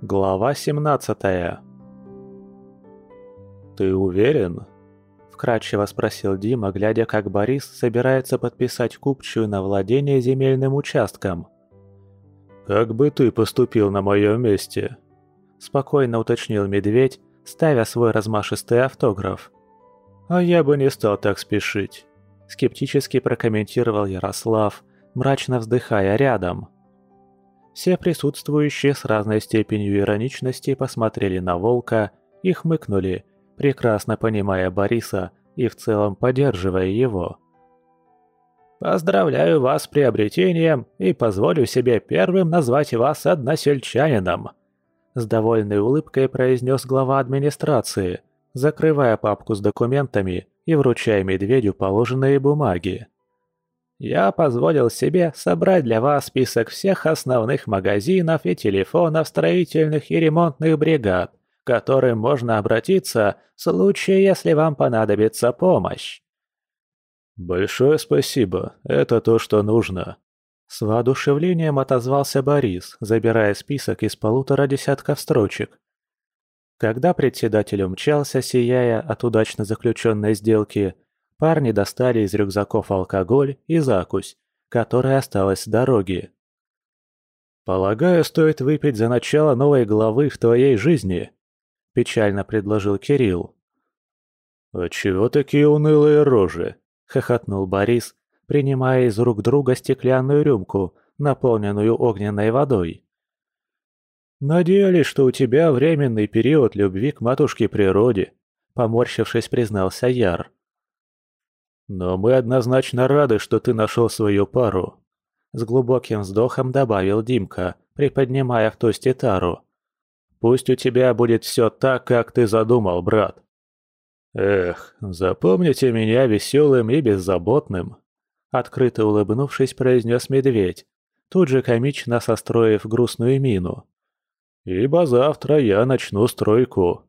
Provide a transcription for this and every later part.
Глава 17. «Ты уверен?» – вкратчиво спросил Дима, глядя, как Борис собирается подписать купчую на владение земельным участком. «Как бы ты поступил на моем месте?» – спокойно уточнил Медведь, ставя свой размашистый автограф. «А я бы не стал так спешить», – скептически прокомментировал Ярослав, мрачно вздыхая рядом. Все присутствующие с разной степенью ироничности посмотрели на Волка и хмыкнули, прекрасно понимая Бориса и в целом поддерживая его. «Поздравляю вас с приобретением и позволю себе первым назвать вас односельчанином», с довольной улыбкой произнес глава администрации, закрывая папку с документами и вручая Медведю положенные бумаги. «Я позволил себе собрать для вас список всех основных магазинов и телефонов строительных и ремонтных бригад, к которым можно обратиться в случае, если вам понадобится помощь». «Большое спасибо, это то, что нужно», – с воодушевлением отозвался Борис, забирая список из 1,5 десятка строчек. Когда председатель умчался, сияя от удачно заключенной сделки, парни достали из рюкзаков алкоголь и закусь, которая осталась с дороги. «Полагаю, стоит выпить за начало новой главы в твоей жизни», – печально предложил Кирилл. «А чего такие унылые рожи?» – хохотнул Борис, принимая из рук друга стеклянную рюмку, наполненную огненной водой. «Надеялись, что у тебя временный период любви к матушке природе», – поморщившись, признался Яр. «Но мы однозначно рады, что ты нашел свою пару», — с глубоким вздохом добавил Димка, приподнимая в тосте тару. «Пусть у тебя будет все так, как ты задумал, брат». «Эх, запомните меня веселым и беззаботным», — открыто улыбнувшись, произнес Медведь, тут же комично состроив грустную мину. «Ибо завтра я начну стройку».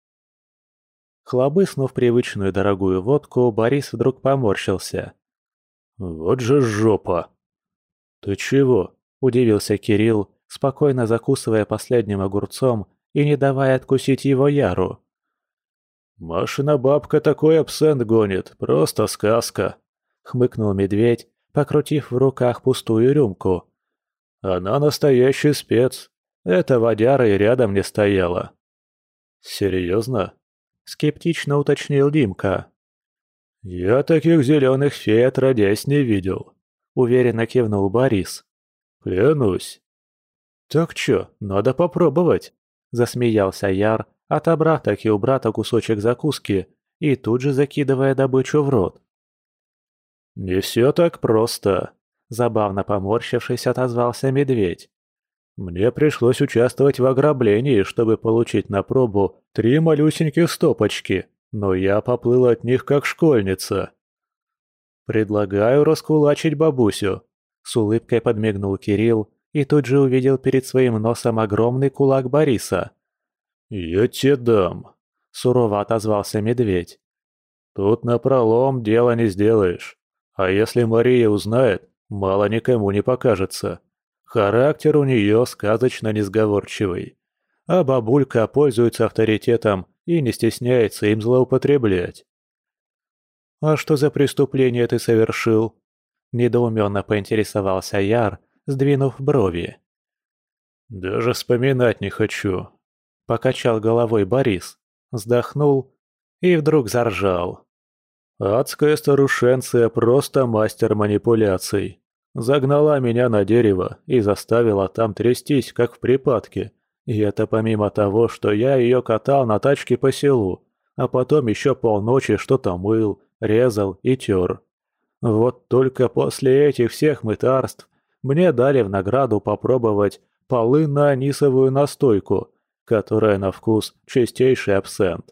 Хлобыснув привычную дорогую водку, Борис вдруг поморщился. «Вот же жопа!» «Ты чего?» – удивился Кирилл, спокойно закусывая последним огурцом и не давая откусить его Яру. «Машина бабка такой абсент гонит, просто сказка!» – хмыкнул Медведь, покрутив в руках пустую рюмку. «Она настоящий спец, эта водяра и рядом не стояла». «Серьезно?» – скептично уточнил Димка. «Я таких зеленых фей отродясь не видел», – уверенно кивнул Борис. «Клянусь». «Так чё, надо попробовать», – засмеялся Яр, отобрав таки у брата кусочек закуски и тут же закидывая добычу в рот. «Не всё так просто», – забавно поморщившись, отозвался Медведь. «Мне пришлось участвовать в ограблении, чтобы получить на пробу 3 малюсеньких стопочки, но я поплыл от них как школьница». «Предлагаю раскулачить бабусю», – с улыбкой подмигнул Кирилл и тут же увидел перед своим носом огромный кулак Бориса. «Я тебе дам», – сурово отозвался Медведь. «Тут напролом дело не сделаешь, а если Мария узнает, мало никому не покажется. Характер у нее сказочно несговорчивый, а бабулька пользуется авторитетом и не стесняется им злоупотреблять». «А что за преступление ты совершил?» – недоуменно поинтересовался Яр, сдвинув брови. «Даже вспоминать не хочу», – покачал головой Борис, вздохнул и вдруг заржал. «Адская старушенция просто мастер манипуляций. Загнала меня на дерево и заставила там трястись, как в припадке. И это помимо того, что я ее катал на тачке по селу, а потом еще полночи что-то мыл, резал и тер. Вот только после этих всех мытарств мне дали в награду попробовать полынно-анисовую настойку, которая на вкус чистейший абсент.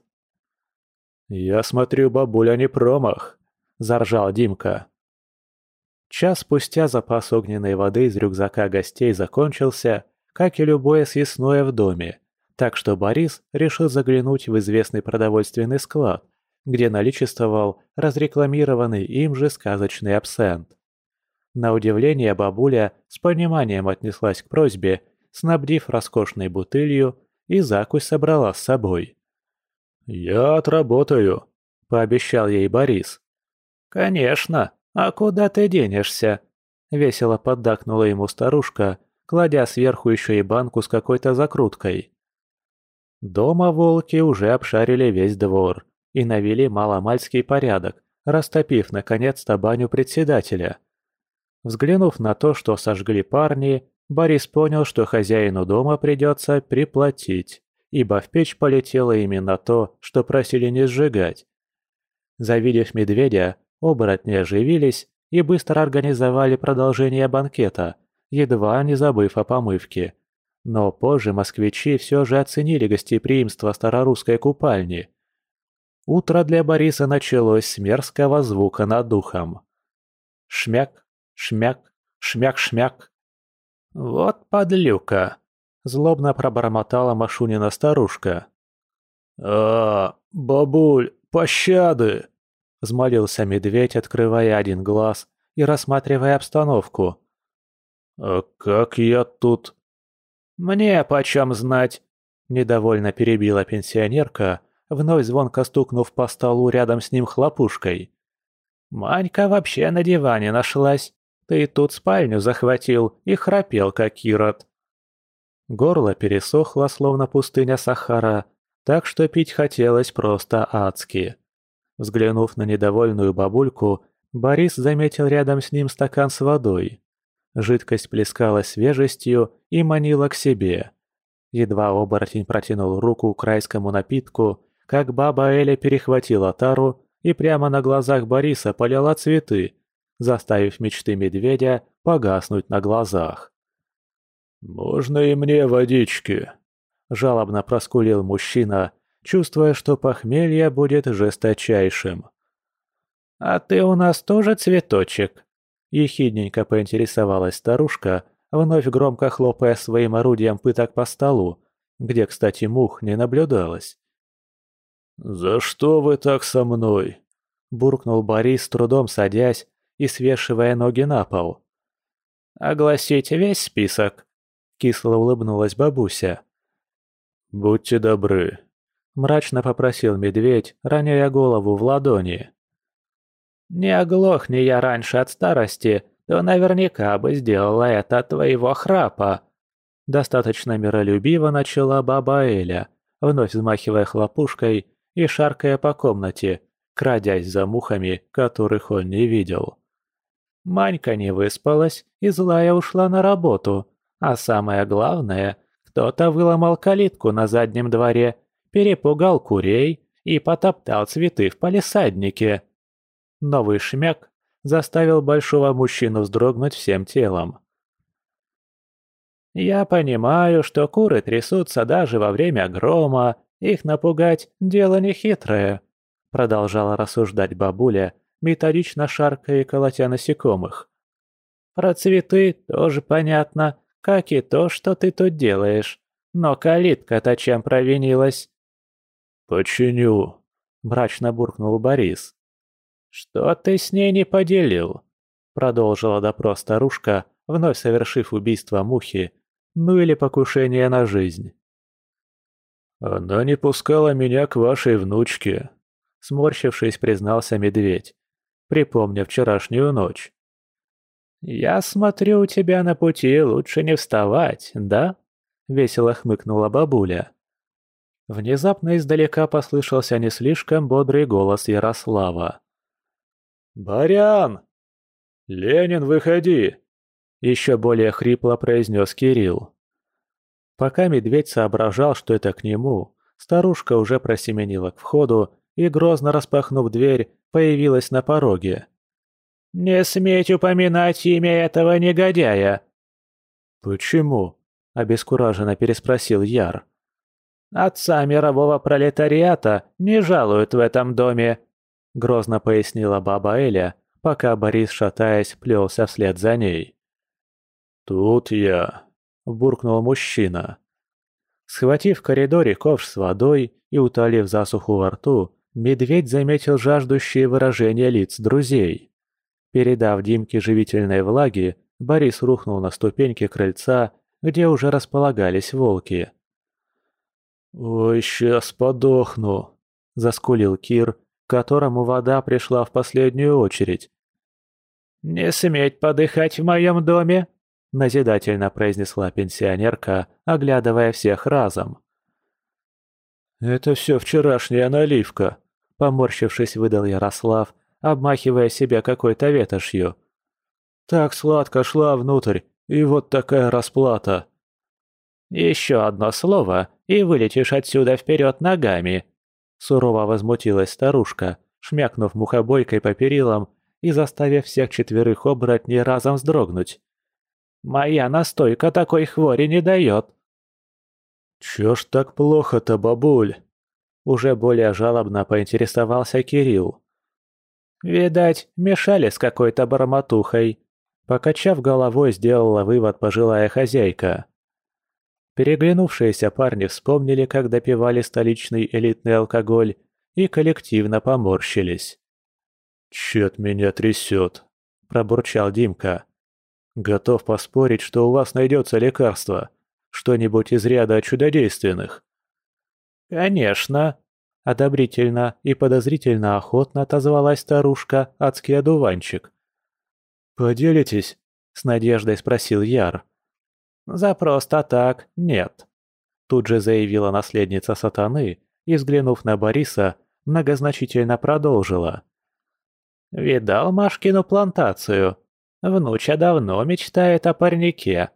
«Я смотрю, бабуля не промах», – заржал Димка. Час спустя запас огненной воды из рюкзака гостей закончился, как и любое съестное в доме, так что Борис решил заглянуть в известный продовольственный склад, где наличествовал разрекламированный им же сказочный абсент. На удивление бабуля с пониманием отнеслась к просьбе, снабдив роскошной бутылью и закусь собрала с собой. «Я отработаю», — пообещал ей Борис. «Конечно, а куда ты денешься?» — весело поддакнула ему старушка, кладя сверху еще и банку с какой-то закруткой. Дома волки уже обшарили весь двор и навели маломальский порядок, растопив наконец-то баню председателя. Взглянув на то, что сожгли парни, Борис понял, что хозяину дома придется приплатить, ибо в печь полетело именно то, что просили не сжигать. Завидев медведя, оборотни оживились и быстро организовали продолжение банкета, едва не забыв о помывке. Но позже москвичи все же оценили гостеприимство старорусской купальни. Утро для Бориса началось с мерзкого звука над духом. Шмяк, шмяк, шмяк-шмяк. «Вот подлюка!» – злобно пробормотала Машунина старушка. Бабуль, пощады!» – взмолился медведь, открывая один глаз и рассматривая обстановку. «А как я тут?» «Мне почем знать?» – недовольно перебила пенсионерка, вновь звонко стукнув по столу рядом с ним хлопушкой. «Манька вообще на диване нашлась. Ты тут спальню захватил и храпел, как ирод». Горло пересохло, словно пустыня Сахара, так что пить хотелось просто адски. Взглянув на недовольную бабульку, Борис заметил рядом с ним стакан с водой. Жидкость плескалась свежестью и манила к себе. Едва оборотень протянул руку к райскому напитку, как баба Эля перехватила тару и прямо на глазах Бориса полила цветы, заставив мечты медведя погаснуть на глазах. «Можно и мне водички?» – жалобно проскулил мужчина, чувствуя, что похмелье будет жесточайшим. «А ты у нас тоже цветочек?» – ехидненько поинтересовалась старушка, вновь громко хлопая своим орудием пыток по столу, где, кстати, мух не наблюдалось. «За что вы так со мной?» – буркнул Борис, с трудом садясь и свешивая ноги на пол. «Огласить весь список?» – кисло улыбнулась бабуся. «Будьте добры», – мрачно попросил медведь, роняя голову в ладони. «Не оглохни я раньше от старости, то наверняка бы сделала это от твоего храпа», – достаточно миролюбиво начала баба Эля, вновь взмахивая хлопушкой и шаркая по комнате, крадясь за мухами, которых он не видел. Манька не выспалась и злая ушла на работу, а самое главное, кто-то выломал калитку на заднем дворе, перепугал курей и потоптал цветы в палисаднике. Новый шмяк заставил большого мужчину вздрогнуть всем телом. «Я понимаю, что куры трясутся даже во время грома, их напугать – дело нехитрое», – продолжала рассуждать бабуля, методично шаркая и колотя насекомых. «Про цветы тоже понятно, как и то, что ты тут делаешь. Но калитка-то чем провинилась?» «Починю», – мрачно буркнул Борис. «Что ты с ней не поделил?» – продолжила допрос старушка, вновь совершив убийство мухи, ну или покушение на жизнь. «Она не пускала меня к вашей внучке», – сморщившись, признался медведь, припомня вчерашнюю ночь. «Я смотрю, у тебя на пути лучше не вставать, да?» – весело хмыкнула бабуля. Внезапно издалека послышался не слишком бодрый голос Ярослава. «Барян! Ленин, выходи!» – еще более хрипло произнес Кирилл. Пока медведь соображал, что это к нему, старушка уже просеменила к входу и, грозно распахнув дверь, появилась на пороге. «Не сметь упоминать имя этого негодяя!» «Почему?» – обескураженно переспросил Яр. «Отца мирового пролетариата не жалуют в этом доме», – грозно пояснила баба Эля, пока Борис, шатаясь, плелся вслед за ней. «Тут я», – буркнул мужчина. Схватив в коридоре ковш с водой и утолив засуху во рту, медведь заметил жаждущие выражения лиц друзей. Передав Димке живительной влаги, Борис рухнул на ступеньки крыльца, где уже располагались волки. «Ой, сейчас подохну», — заскулил Кир, которому вода пришла в последнюю очередь. «Не сметь подыхать в моем доме!» — назидательно произнесла пенсионерка, оглядывая всех разом. «Это все вчерашняя наливка», — поморщившись, выдал Ярослав, обмахивая себя какой-то ветошью. «Так сладко шла внутрь, и вот такая расплата». «Еще одно слово, и вылетишь отсюда вперед ногами!» Сурово возмутилась старушка, шмякнув мухобойкой по перилам и заставив всех четверых оборотней разом вздрогнуть. «Моя настойка такой хвори не дает!» «Чё ж так плохо-то, бабуль?» Уже более жалобно поинтересовался Кирилл. «Видать, мешали с какой-то бормотухой!» Покачав головой, сделала вывод пожилая хозяйка. Переглянувшиеся парни вспомнили, как допивали столичный элитный алкоголь, и коллективно поморщились. «Чё-то меня трясет», – пробурчал Димка. «Готов поспорить, что у вас найдется лекарство. Что-нибудь из ряда чудодейственных». «Конечно!» – одобрительно и подозрительно охотно отозвалась старушка адский одуванчик. «Поделитесь?» – с надеждой спросил Яр. «За просто так нет», – тут же заявила наследница сатаны и, взглянув на Бориса, многозначительно продолжила. «Видал Машкину плантацию? Внуча давно мечтает о парнике».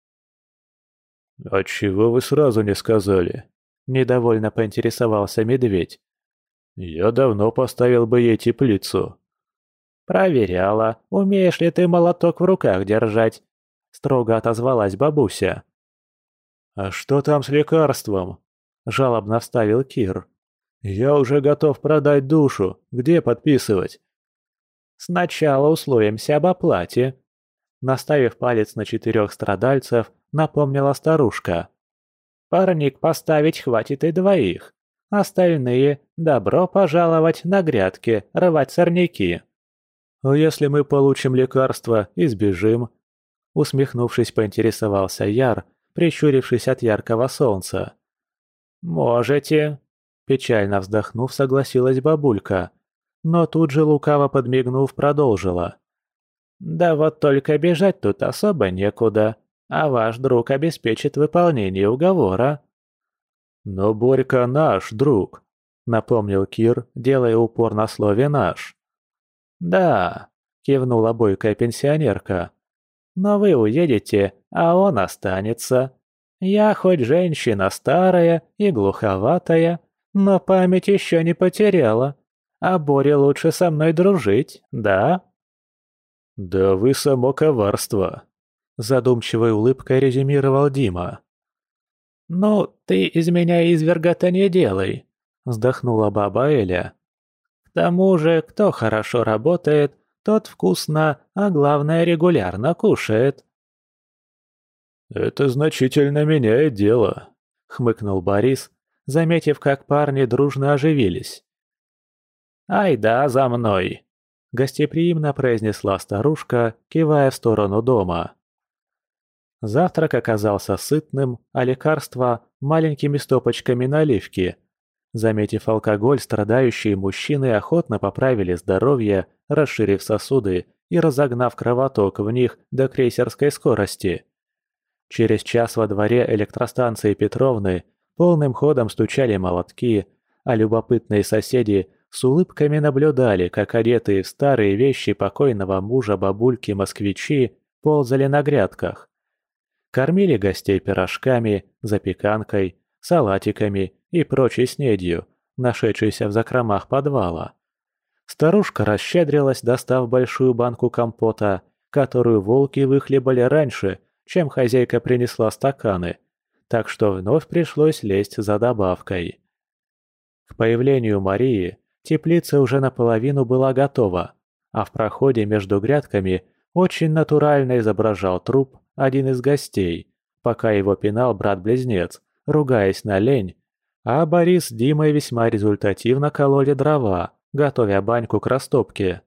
«Отчего вы сразу не сказали?» – недовольно поинтересовался медведь. «Я давно поставил бы ей теплицу». «Проверяла, умеешь ли ты молоток в руках держать?» – строго отозвалась бабуся. «А что там с лекарством?» – жалобно вставил Кир. «Я уже готов продать душу. Где подписывать?» «Сначала условимся об оплате», – наставив палец на 4 страдальцев, напомнила старушка. «Парник поставить хватит и 2. Остальные – добро пожаловать на грядки, рвать сорняки». «А если мы получим лекарство и сбежим?» Усмехнувшись, поинтересовался Яр, прищурившись от яркого солнца. «Можете», – печально вздохнув, согласилась бабулька, но тут же лукаво подмигнув, продолжила. «Да вот только бежать тут особо некуда, а ваш друг обеспечит выполнение уговора». «Но Борька наш друг», — напомнил Кир, делая упор на слове «наш». «Да», – кивнула бойкая пенсионерка. «Но вы уедете, а он останется. Я хоть женщина старая и глуховатая, но память еще не потеряла. А Боре лучше со мной дружить, да?» «Да вы само коварство», — задумчивой улыбкой резюмировал Дима. «Ну, ты из меня изверга-то не делай», – вздохнула баба Эля. «К тому же, кто хорошо работает, тот вкусно, а главное регулярно кушает». «Это значительно меняет дело», — хмыкнул Борис, заметив, как парни дружно оживились. «Ай да, за мной!» – гостеприимно произнесла старушка, кивая в сторону дома. Завтрак оказался сытным, а лекарства – маленькими стопочками наливки. Заметив алкоголь, страдающие мужчины охотно поправили здоровье, расширив сосуды и разогнав кровоток в них до крейсерской скорости. Через час во дворе электростанции Петровны полным ходом стучали молотки, а любопытные соседи с улыбками наблюдали, как одетые в старые вещи покойного мужа бабульки москвичи ползали на грядках. Кормили гостей пирожками, запеканкой, салатиками и прочей снедью, нашедшейся в закромах подвала. Старушка расщедрилась, достав большую банку компота, которую волки выхлебали раньше, чем хозяйка принесла стаканы, так что вновь пришлось лезть за добавкой. К появлению Марии теплица уже наполовину была готова, а в проходе между грядками очень натурально изображал труп один из гостей, пока его пинал брат-близнец, ругаясь на лень, а Борис с Димой весьма результативно кололи дрова, готовя баньку к растопке.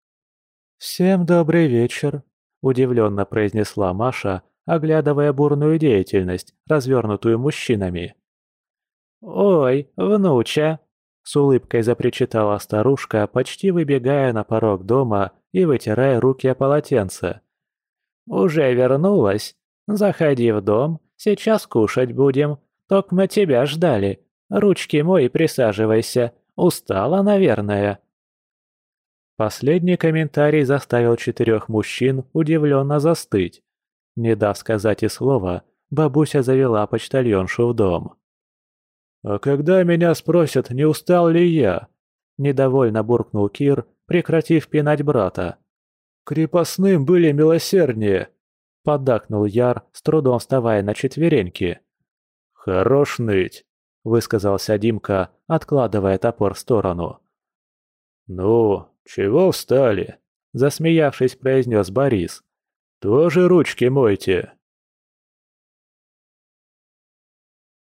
«Всем добрый вечер», – удивленно произнесла Маша, оглядывая бурную деятельность, развернутую мужчинами. «Ой, внуча!» — с улыбкой запричитала старушка, почти выбегая на порог дома и вытирая руки о полотенце. «Уже вернулась? Заходи в дом, сейчас кушать будем. Токмо тебя ждали. Ручки мой и присаживайся. Устала, наверное». Последний комментарий заставил 4 мужчин удивленно застыть. Не дав сказать и слова, бабуся завела почтальоншу в дом. «А когда меня спросят, не устал ли я?» – недовольно буркнул Кир, прекратив пинать брата. «Крепостным были милосерднее», – поддакнул Яр, с трудом вставая на четвереньки. «Хорош ныть», – высказался Димка, откладывая топор в сторону. «Ну, чего встали?» – засмеявшись, произнес Борис. «Тоже ручки мойте».